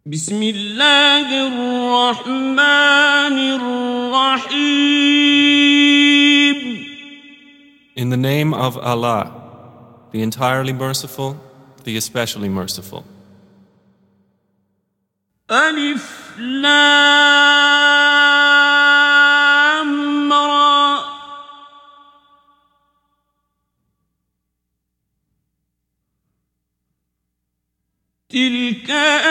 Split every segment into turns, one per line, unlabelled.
بسم الله الرحمن الرحيم.
In the name of Allah, the entirely merciful, the especially merciful.
ألف لام را. تلك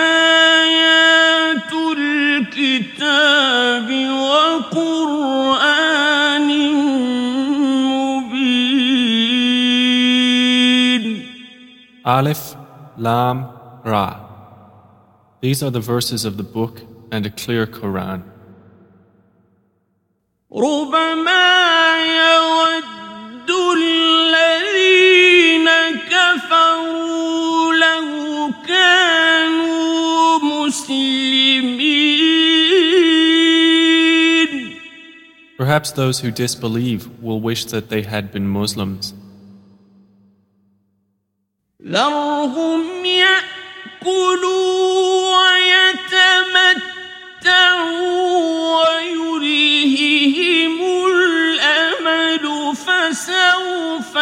آيات الكتاب وقرآن مبين.
Alif, Lam, Ra. These are the verses of the book and a clear Quran.
ربما يود الذين كفروا لو كانوا مسلمين.
Perhaps those who disbelieve will wish that they had been Muslims.
ذرهم يأكلوا ويتمتعوا ويلههم الأمل فسوف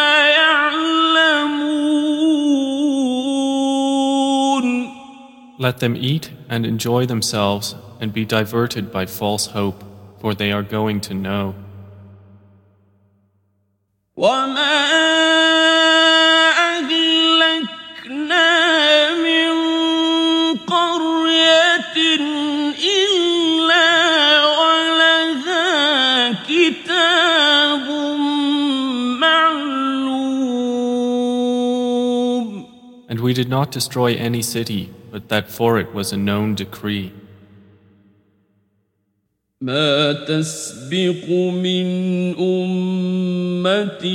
يعلمون.
Let them eat and enjoy themselves and be diverted by false hope, for they are going to know.
وما
And we did not destroy any city, but that for it was a known decree.
ما تسبق من أمة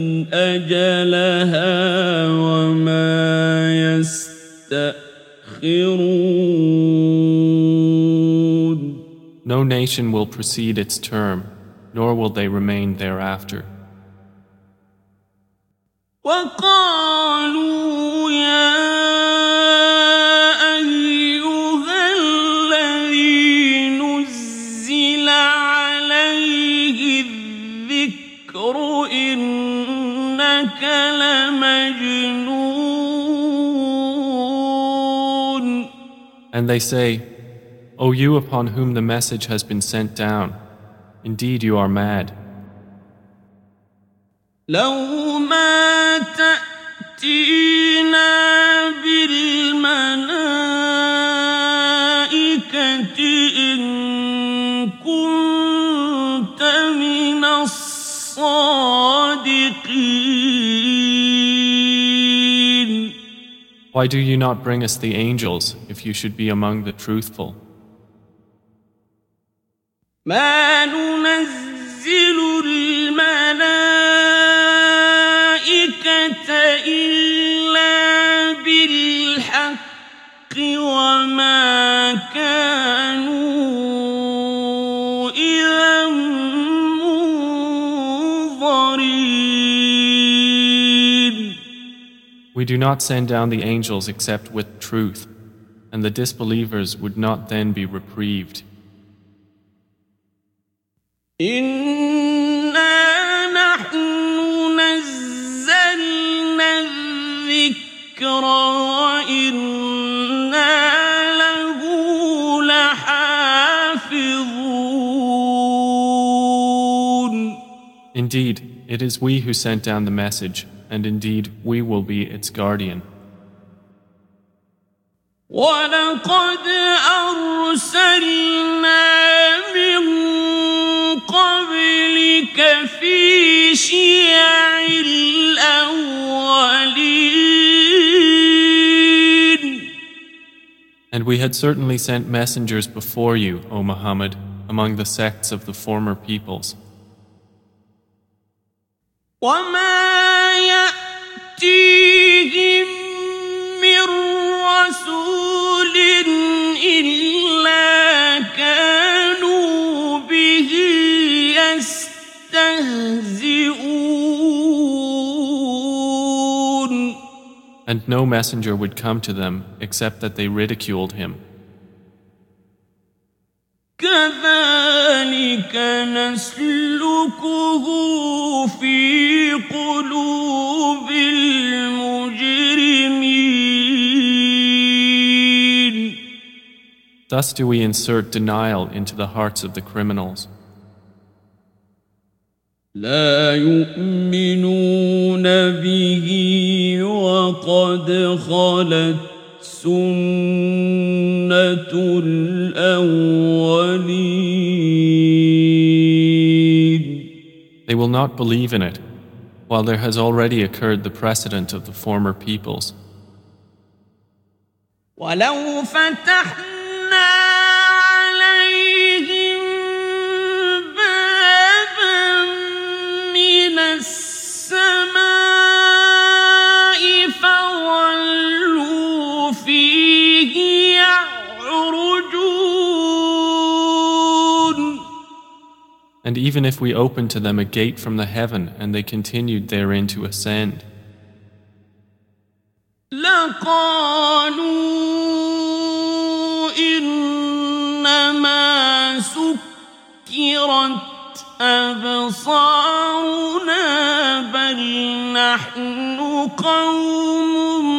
أجلها وما يستأخرون.
No nation will precede its term, nor will they remain thereafter.
وقالوا يا أيها الذي نزل عليه الذكر إنك لمجنون.
And they say, O you upon whom the message has been sent down, indeed you are mad.
لو ما تأتينا بالملائكة إن كنت من الصادقين.
Why do you not bring us the angels if you should be among the truthful?
ما ننزل الملائكة إلا بالحق وما كانوا إذا منظرين.
We do not send down the angels except with truth, and the disbelievers would not then be reprieved.
إنا نحن نزلنا الذكر وإنا له لحافظون.
Indeed, it is we who sent down the message, and indeed we will be its guardian.
ولقد أرسلنا من قبلك في شيع الأولين.
And we had certainly sent messengers before you, O Muhammad, among the sects of the former peoples.
وما يأتيهم من رسول إلا كانوا به يستهزئون.
And no messenger would come to them except that they ridiculed him.
كذلك نسلكه في قلوب المجرمين.
Thus do we insert denial into the hearts of the criminals.
لا يؤمنون به وقد خلت سنة الأولين.
They will not believe in it, while there has already occurred the precedent of the former peoples.
ولو فتحنا عليهم بابا من السماء فظلوا فيه يعرجون.
And even if we opened to them a gate from the heaven and they continued therein to ascend,
لقالوا إنما سكرت أبصارنا بل نحن قوم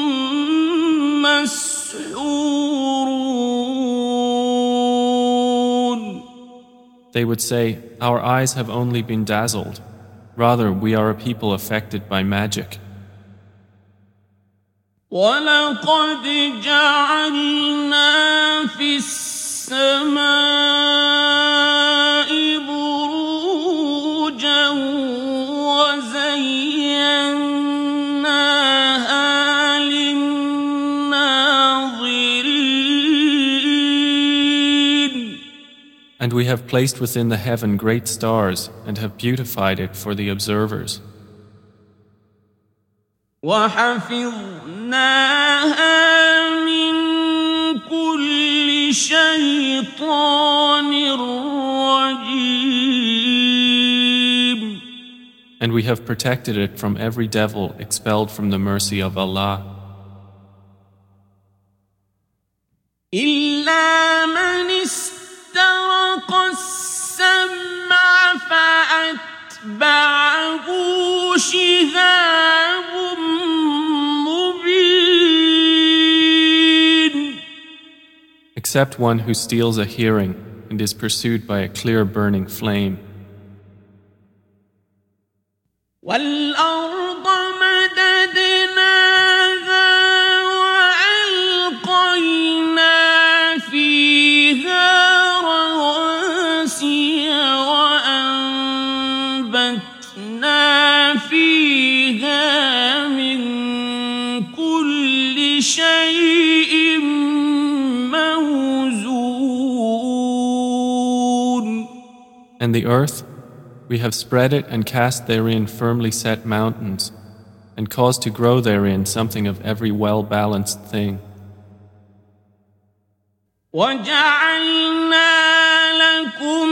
مسحورون.
they would say, "Our eyes have only been dazzled. Rather, we are a people affected by magic."
وَلَقَدْ جَعَلْنَا فِي السَّمَاءِ بُرُوجًا وَزَيَّنَّاهَا لِلنَّاظِرِينَ.
And we have placed within the heaven great stars and have beautified it for the observers.
وَحَفِظْنَاهَا مِنْ كُلِّ شَيْطَانٍ رَجِيمٍ.
And we have protected it from every devil expelled from the mercy of Allah.
إِلَّا مَنِ اسْتَرَقَ السَّمْعَ فَأَتْبَعَهُ شِهَابٌ مُبِينٌ.
Except one who steals a hearing and is pursued by a clear burning flame.
وَالْأَرْضَ مَدَدْنَاهَا وَأَلْقَيْنَا فِيهَا رَوَاسِيَ وَأَنبَتْنَا فِيهَا مِن كُلِّ شَيْءٍ مَّوْزُونٍ.
And the earth, we have spread it and cast therein firmly set mountains, and caused to grow therein something of every well-balanced thing.
وَجَعَلْنَا لَكُمْ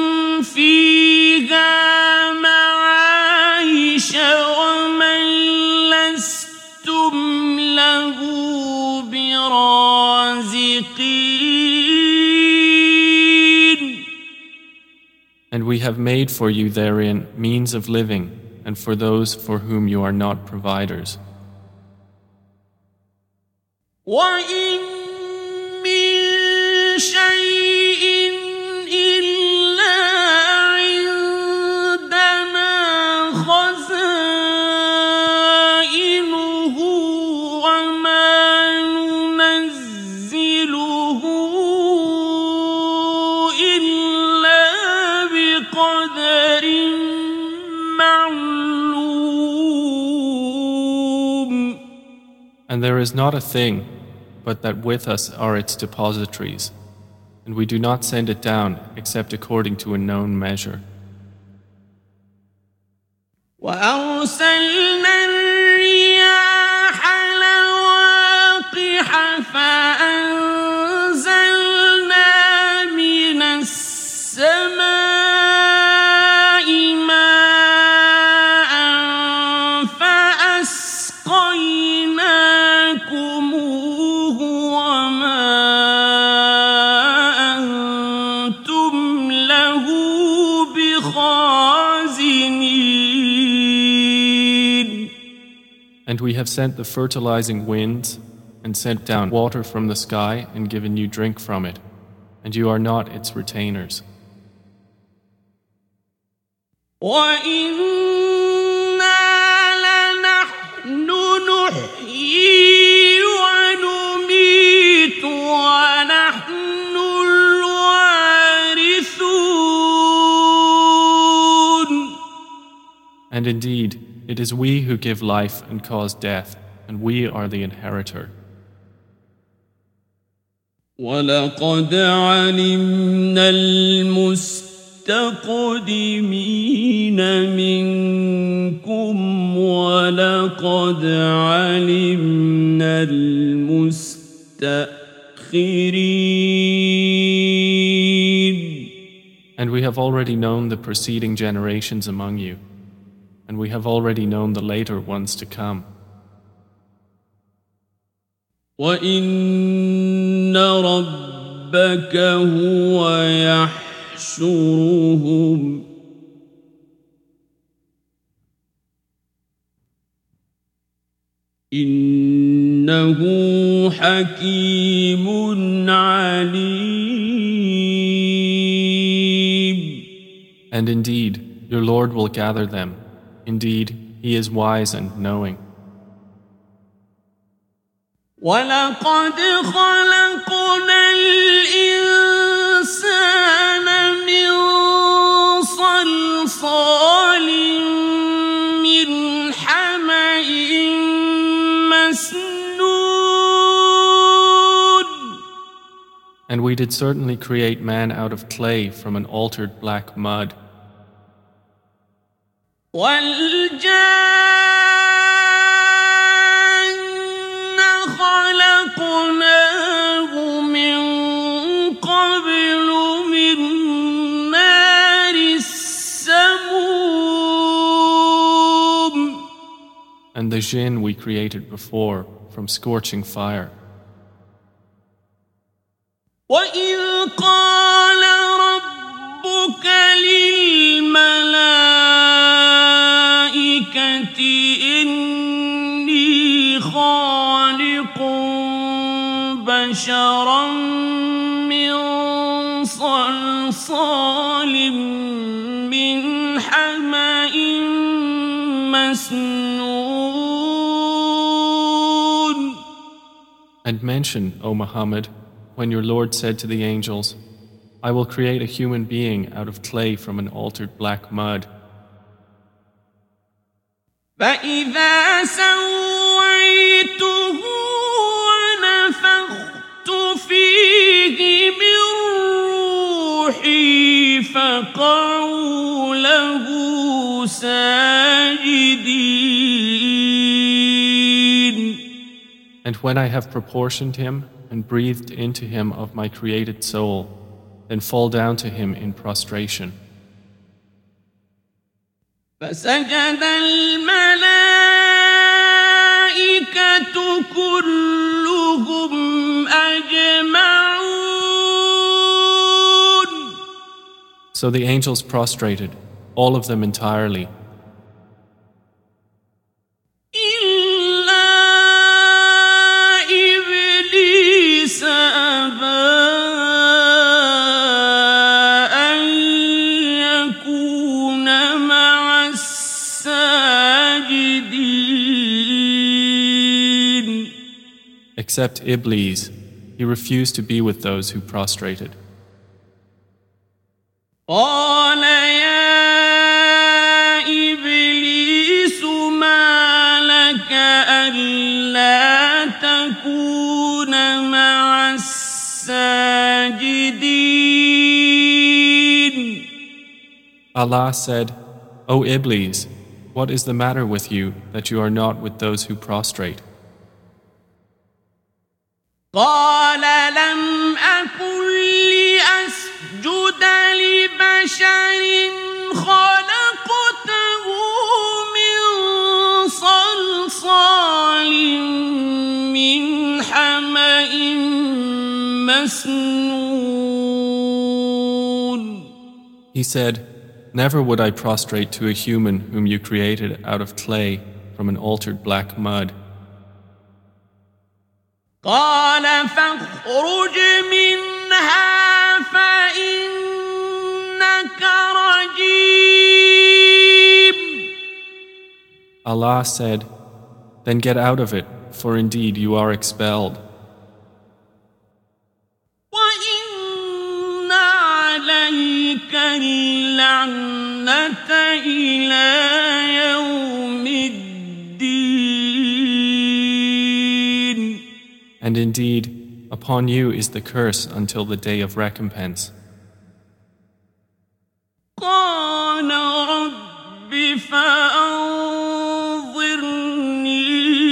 فِيهَا مَعَايِشَ وَمَن لَّسْتُمْ لَهُ بِرَازِقِينَ.
And we have made for you therein means of living, and for those for whom you are not providers.
وَإِن مِّن شَيْءٍ إِلَّا عِندَنَا خَزَائِنُهُ وَمَا نُنَزِّلُهُ إِلَّا بِقَدَرٍ مَّعْلُومٍ.
And there is not a thing but that with us are its depositories, and we do not send it down except according to a known measure.
وَأَرْسَلْنَا الرِّيَاحَ لَوَاقِحَ فَأَنزَلْنَا مِنَ السَّمَاءِ مَاءً فَأَسْقَيْنَاكُمُوهُ وَمَا أَنتُمْ
And we have sent the fertilizing winds and sent down water from the sky and given you drink from it, and you are not its retainers. And indeed, it is we who give life and cause death, and we are the inheritor.
وَلَقَدْ عَلِمْنَا الْمُسْتَقْدِمِينَ مِنكُمْ وَلَقَدْ عَلِمْنَا الْمُسْتَأْخِرِينَ.
And we have already known the preceding generations among you, and we have already known the later ones to come.
وَإِنَّ رَبَّكَ هُوَ يَحْشُرُهُمْ إِنَّهُ حَكِيمٌ عَلِيمٌ.
And indeed, your Lord will gather them. Indeed, He is wise and knowing.
وَلَقَدْ خَلَقْنَا الْإِنسَانَ مِنْ صَلْصَالٍ مِنْ حَمَإٍ مَسْنُونٍ.
And we did certainly create man out of clay from an altered black mud. And the jinn we created before from scorching fire.
وَإِذْ قَالَ رَبُّكَ لِلْمَلَائِكَةِ إِنِّي خَالِقٌ بَشَرًا مِّن صَلْصَالٍ مِّنْ حَمَإٍ مسنون.
And mention, O Muhammad, when your Lord said to the angels, I will create a human being out of clay from an altered black mud.
فَإِذَا سَوَّيْتُهُ وَنَفَخْتُ فِيهِ مِنْ رُوحِي فَقَعُوا لَهُ سَاجِدِينَ.
And when I have proportioned him and breathed into him of my created soul, then fall down to him in prostration.
فَسَجَدَ الْمَلَائِكَةُ كُلُّهُمْ أَجْمَعُونَ.
So the angels prostrated, all of them entirely. Except Iblis, he refused to be with those who prostrated.
قال يا إبليس ما لك ألا تكون مع الساجدين.
Allah said, O Iblis, what is the matter with you that you are not with those who prostrate?
قال لم أكن لأسجد لبشر خلقته من صلصال من حمأ مسنون.
He said, Never would I prostrate to a human whom you created out of clay from an altered black mud.
قال فاخرج منها فإنك رجيم.
Allah said, "Then get out of it, for indeed you are expelled.
وإن عليك اللعنة إلى يوم الدين.
And indeed, upon you is the curse until the day of recompense."
قال رب فأنظرني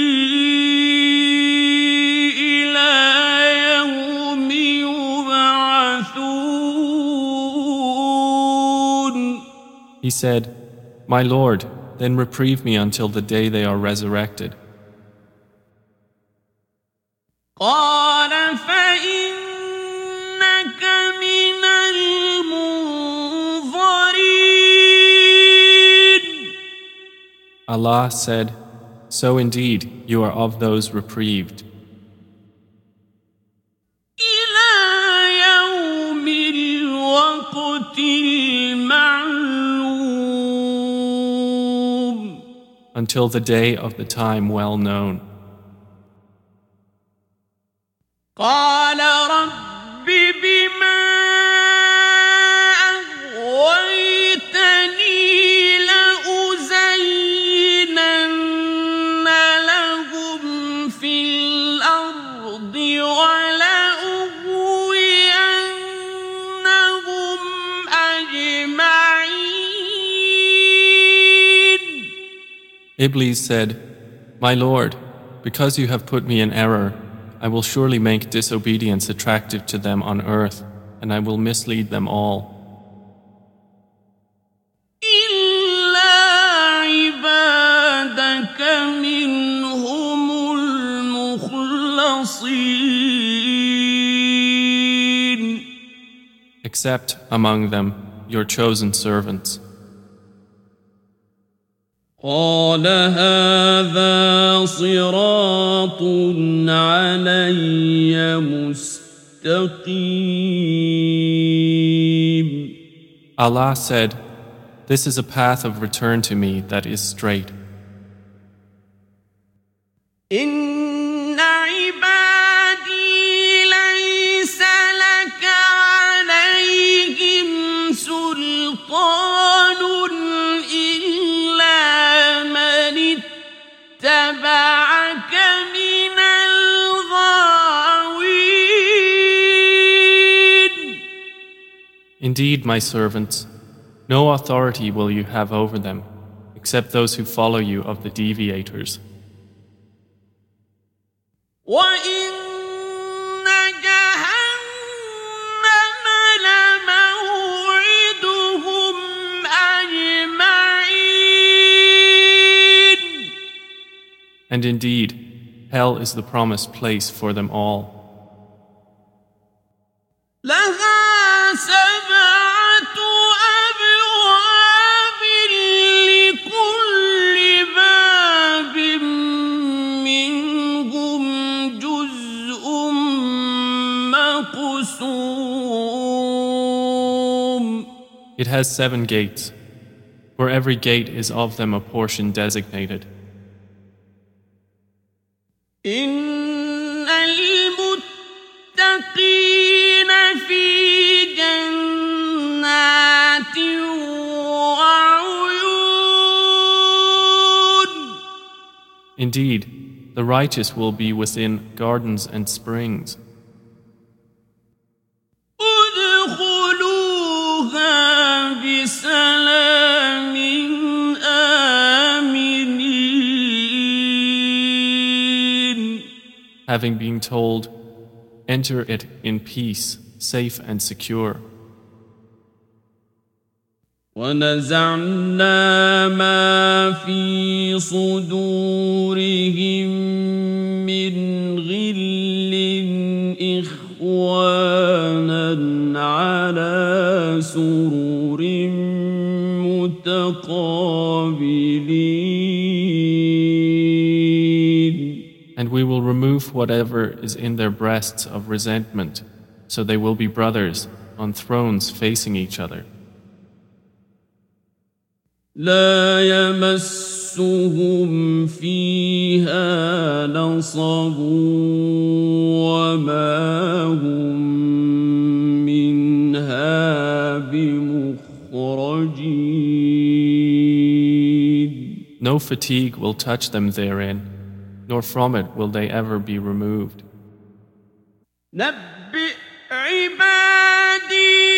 إلى يوم يبعثون.
He said, "My Lord, then reprieve me until the day they are resurrected."
قال فإنك من المنظرين.
Allah said, "So indeed you are of those reprieved,
إلى يوم الوقت المعلوم.
until the day of the time well known."
قال رب بما أغويتني لأزينن لهم في الأرض ولأغوينهم أجمعين.
Iblis said, "My Lord, because you have put me in error, I will surely make disobedience attractive to them on earth, and I will mislead them all.
إلا عبادك منهم المخلصين.
Except among them your chosen servants."
قال هذا صراط علي مستقيم.
Allah said, "This is a path of return to me that is straight.
إن عبادي ليس لك عليهم سلطان إلا من اتبعك من الغاوين.
Indeed, my servants, no authority will you have over them, except those who follow you of the deviators.
وإن جهنم لموعدهم أجمعين.
And indeed, hell is the promised place for them all.
لها سبعة أبواب لكل باب منهم جزء مقسوم.
It has 7 gates. For every gate is of them a portion designated.
إن المتقين في جنات وعيون.
Indeed, the righteous will be within gardens and springs.
ادخلوها بسلام آمنين.
Having been told, enter it in peace, safe and secure.
ونزعنا ما في صدورهم من غل إخوانا على سرر متقابلين.
we will remove whatever is in their breasts of resentment, so they will be brothers on thrones facing each other.
لا يمسهم فيها نصب وما هم منها بمخرجين.
No fatigue will touch them therein, nor from it will they ever be removed.
نبئ عبادي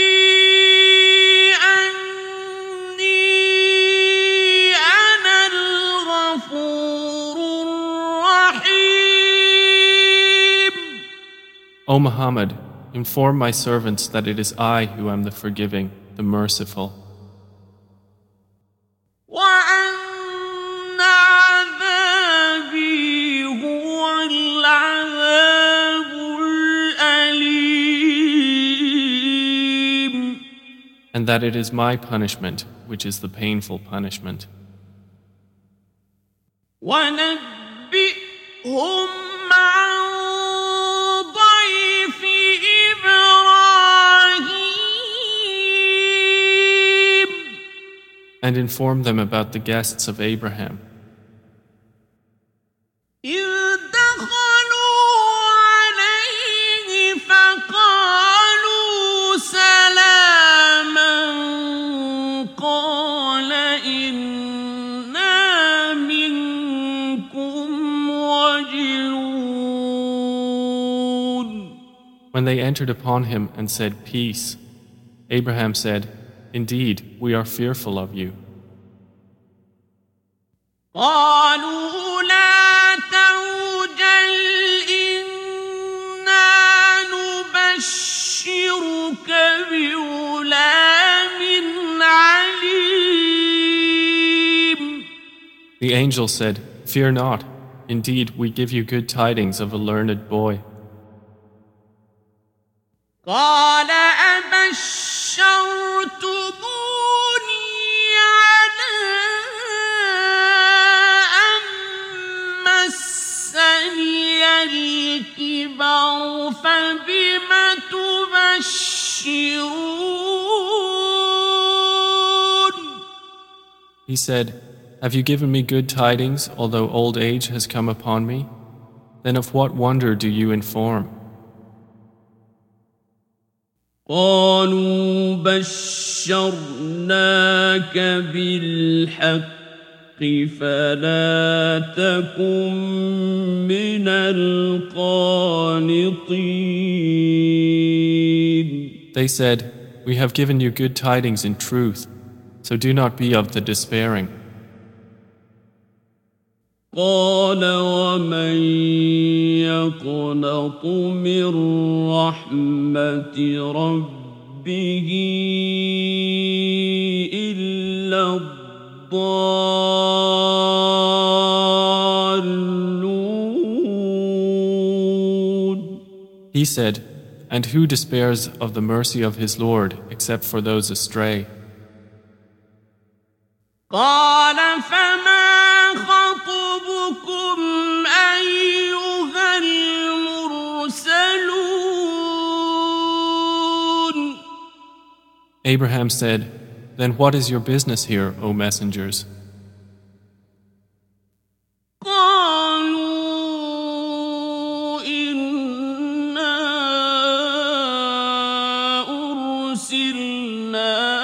O Muhammad, inform my servants that it is I who am the forgiving, the merciful.
وأن عذابي هو العذاب الأليم.
And that it is my punishment, which is the painful punishment.
ونبئهم
and inform them about the guests of Abraham. When they entered upon him and said, "Peace," Abraham said, "Indeed, we are fearful of you."
قالوا لا توجل إنا نبشرك بغلام عليم.
The angel said, "Fear not. Indeed, we give you good tidings of a learned boy."
قال أبشرتموني على أن مسني الكبر فبم تبشرون.
He said, "Have you given me good tidings, although old age has come upon me? Then of what wonder do you inform?"
قالوا بشرناك بالحق فلا تكن من القانطين.
They said, "We have given you good tidings in truth, so do not be of the despairing."
قال ومن يقنط من رحمة ربه إلا الضالون.
He said, "And who despairs of the mercy of his Lord except for those astray?"
قال فما خطبكم أيها المرسلون.
Abraham said, "Then what is your business here, O messengers?"
قالوا إنا أرسلنا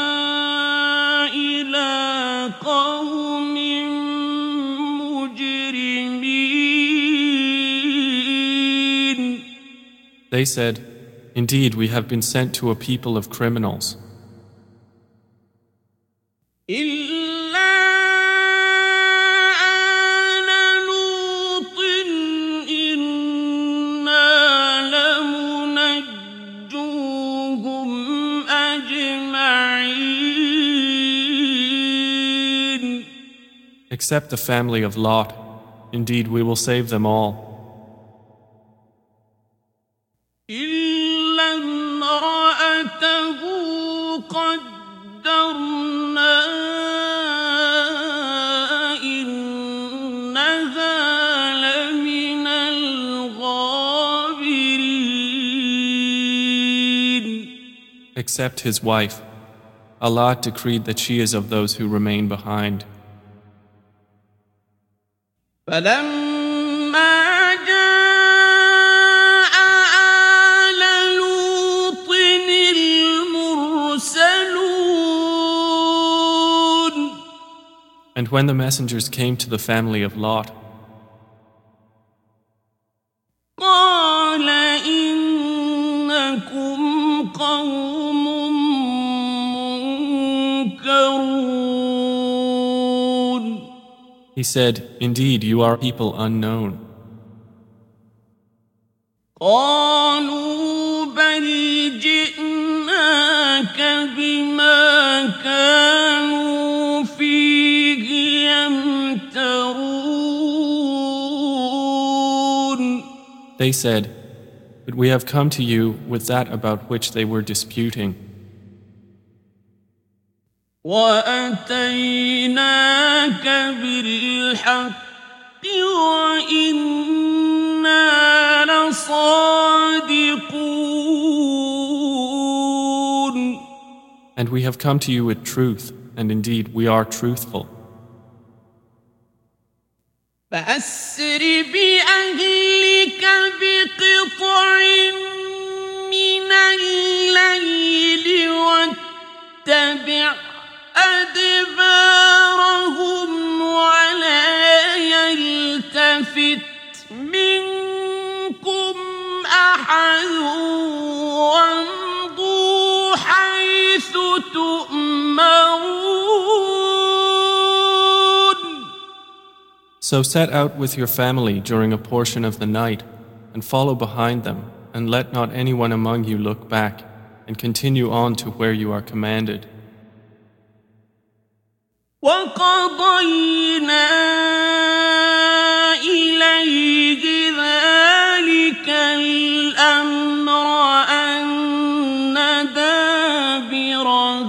They said, "Indeed, we have been sent to a people of criminals." Except the family of Lot. Indeed, we will save them all. except his wife. Allah decreed that she is of those who remain behind.
فلما جاء آل لوط المرسلون
And when the messengers came to the family of Lot,
قال إنكم قوم منكرون
he said, "Indeed, you are people unknown."
قالوا بل جئناك بما كانوا فيه يمترون
They said, "But we have come to you with that about which they were disputing,
وأتيناك بالحق وإنا لصادقون
and we have come to you with truth, and indeed we are truthful."
فأسر بأهلك بقطع من الليل واتبع أدبارهم ولا يلتفت منكم أحد وامضوا حيث تؤمرون.
So set out with your family during a portion of the night, and follow behind them, and let not anyone among you look back, and continue on to where you are commanded.
وقضينا إليه ذلك الأمر أن دابر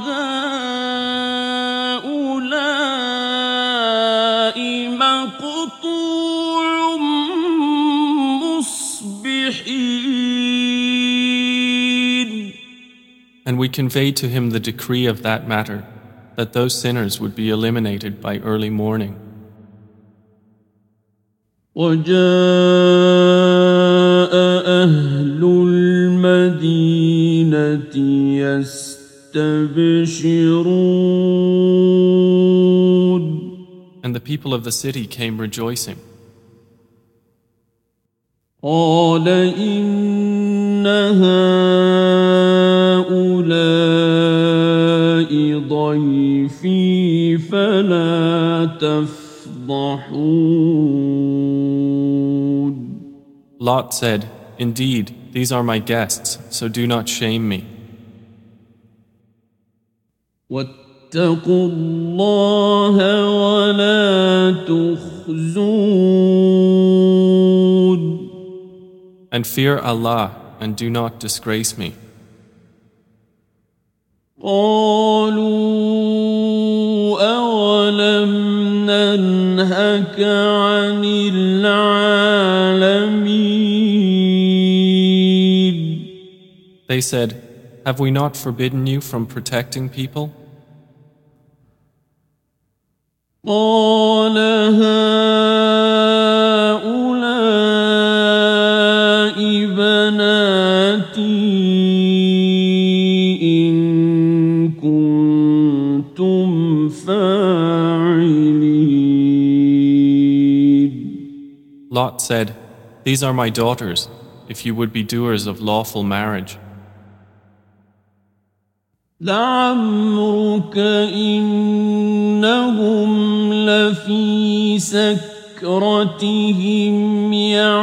هؤلاء مقطوع مصبحين.
And we conveyed to him the decree of that matter, that those sinners would be eliminated by early morning.
وجاء أهل المدينة يستبشرون.
And the people of the city came rejoicing.
قال إن هؤلاء ضيفي فلا تفضحون.
Lot said, "Indeed, these are my guests, so do not shame me.
واتقوا الله ولا تخزون.
And fear Allah, and do not disgrace me."
قالوا أولم ننهك عن العالمين.
They said, "Have we not forbidden you from protecting people?"
قال هؤلاء بناتي إن كنتم فاعلين.
Lot said, "These are my daughters, if you would be doers of lawful marriage."
لعمرك إنهم لفي سكرتهم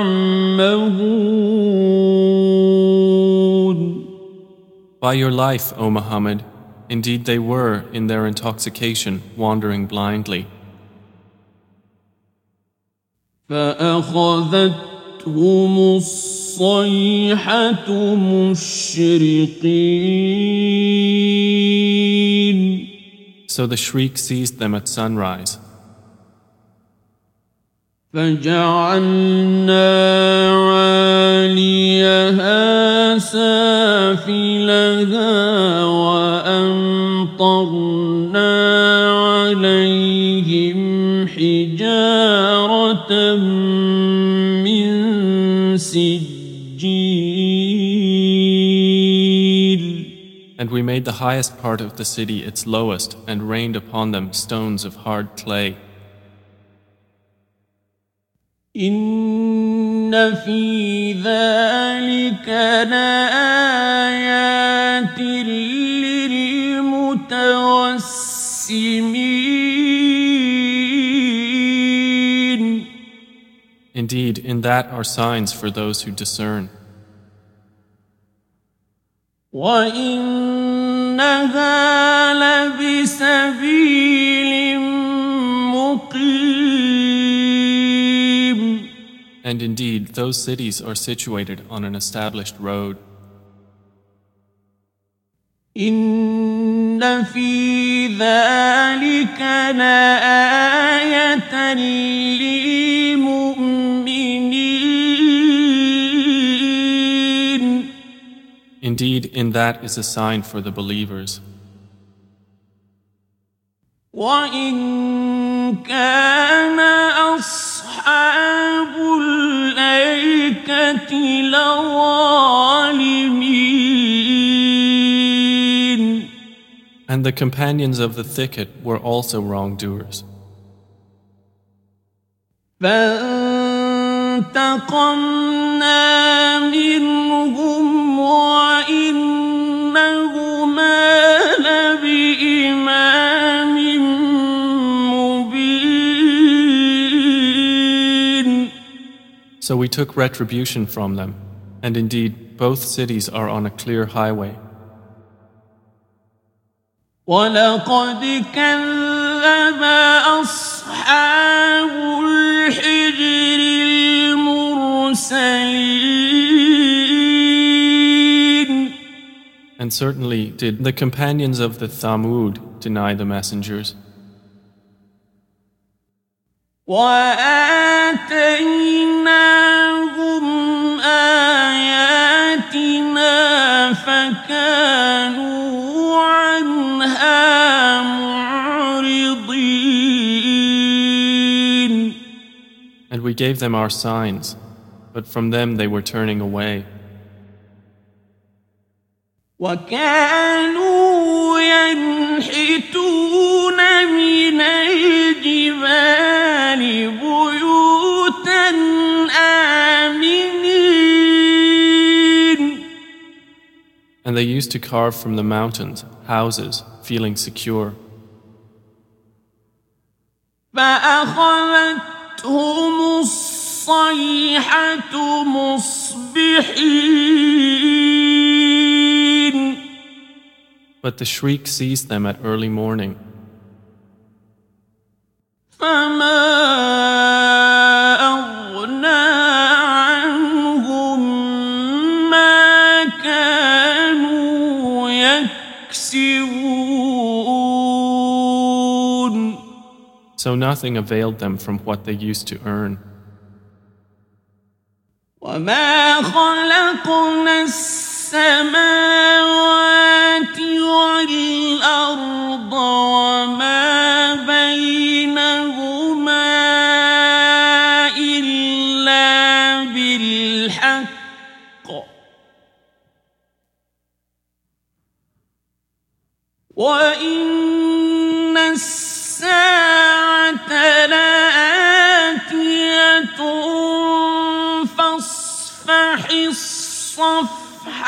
يعمهون.
By your life, O Muhammad, indeed they were, in their intoxication, wandering blindly.
فأخذتهم الصيحة مشرقين.
So the shriek seized them at sunrise.
فجعلنا عاليها سافلها سافلها وأمطرنا عليهم حجارة من سجيل.
And we made the highest part of the city its lowest and rained upon them stones of hard clay.
إن في ذلك لآيات للمتوسمين.
Indeed, in that are signs for those who discern.
وإنها لبسبيل مقيم.
And indeed, those cities are situated on an established road.
إن في ذلك لآية للمؤمنين.
Indeed, in that is a sign for the believers.
وإن كان أصحاب الأيكة لظالمين.
And the companions of the thicket were also wrongdoers.
فانتقمنا منهم وإنهما لبإمام مبين.
So we took retribution from them, and indeed both cities are on a clear highway.
ولقد كذب أصحاب الحجر المرسلين.
And certainly did the companions of the Thamud deny the messengers.
وآتيناهم آياتنا فكانوا عنها معرضين.
And we gave them our signs, but from them they were turning away.
وكانوا ينحتون من الجبال بيوتا آمنين.
And they used to carve from the mountains houses, feeling secure.
فأخذتهم الصيحة مصبحين.
But the shriek seized them at early morning.
فما أغنى عنهم ما كانوا يكسبون.
So nothing availed them from what they used to earn.
وما خلقنا السماوات والأرض وما بينهما إلا بالحق وإن الساعة لآتية فاصفح الصفح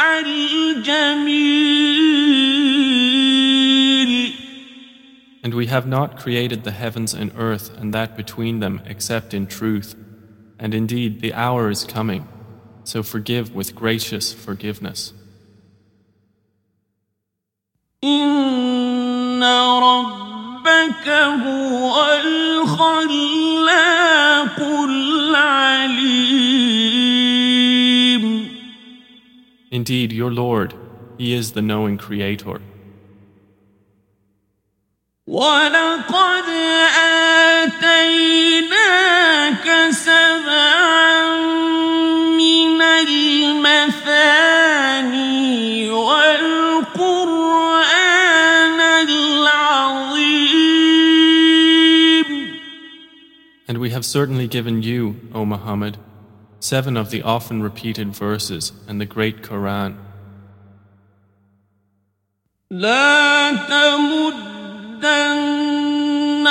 الجميل.
And we have not created the heavens and earth and that between them except in truth. And indeed the hour is coming, so forgive with gracious forgiveness.
إن ربك هو الخلاق العليم.
Indeed, your Lord, He is the knowing Creator.
ولقد آتيناك سبعا من المثاني
we have certainly given you, O Muhammad, 7 of the often repeated verses and the great Quran.
لا تمدن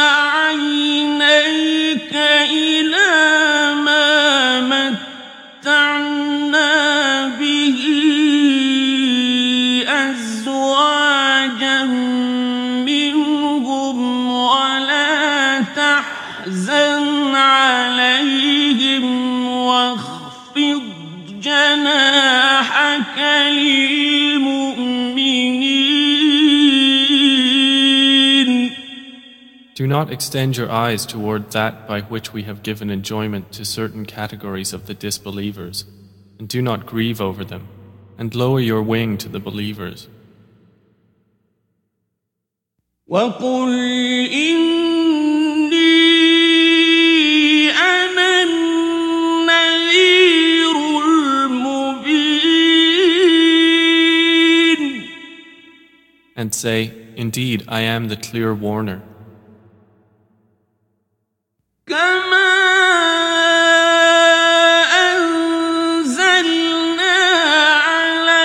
عينيك إلى ما متعنا به أزواجا منهم ولا تحزن عليهم واخفض جناحك للمؤمنين.
Do not extend your eyes toward that by which we have given enjoyment to certain categories of the disbelievers, and do not grieve over them, and lower your wing to the believers.
وَقُلْ إِنِّي أَنَا النَّذِيرُ الْمُبِينُ.
And say, indeed, I am the clear warner.
كما أنزلنا على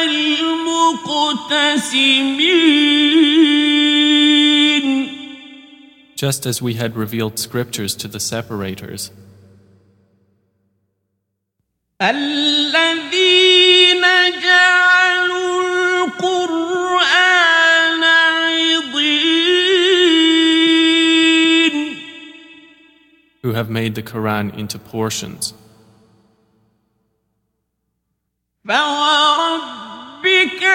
المقتسمين.
Just as we had revealed scriptures to the separators,
الذين جعلوا القرآن عضين.
who have made the Quran into portions.
فوربك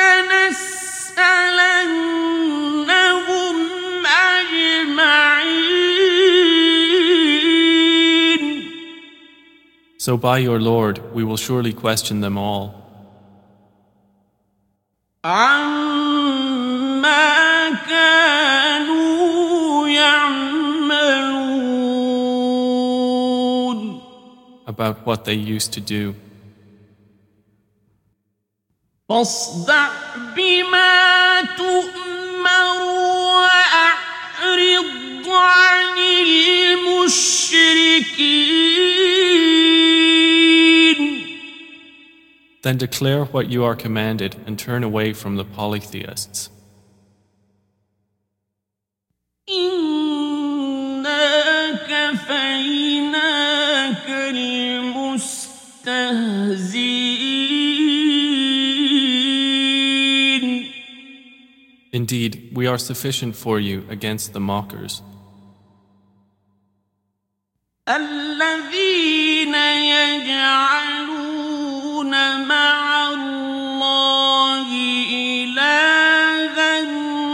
لنسألنهم أجمعين.
So by your Lord, we will surely question them all.
عما كانوا يعملون.
About what they used to do.
فاصدع بما تؤمر وأعرض عن المشركين.
Then declare what you are commanded and turn away from the polytheists.
إنا كفيناك المستهزئين.
Indeed, we are sufficient for you against the mockers,
الذين يجعلون مع الله إلها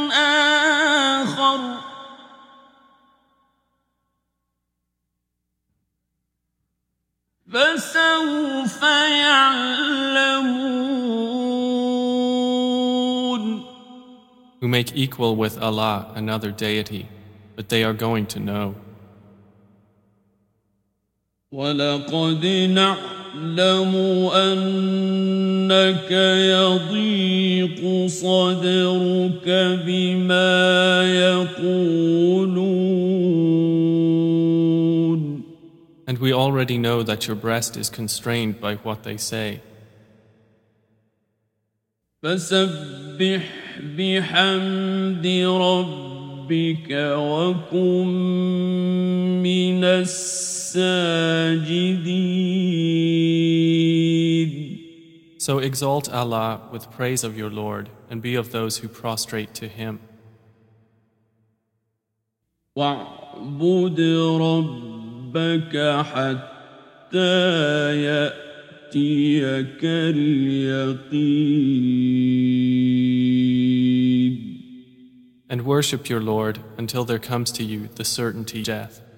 آخر فسوف يعلمون.
who make equal with Allah another deity, but they are going to know.
ولقد نعلم أنك يضيق صدرك بما يقولون.
And we already know that your breast is constrained by what they say.
فسبح بحمد ربك وكن من الساجدين.
So exalt Allah with praise of your Lord and be of those who prostrate to Him.
واعبد ربك حتى يأتيك اليقين.
And worship your Lord until there comes to you the certainty of death.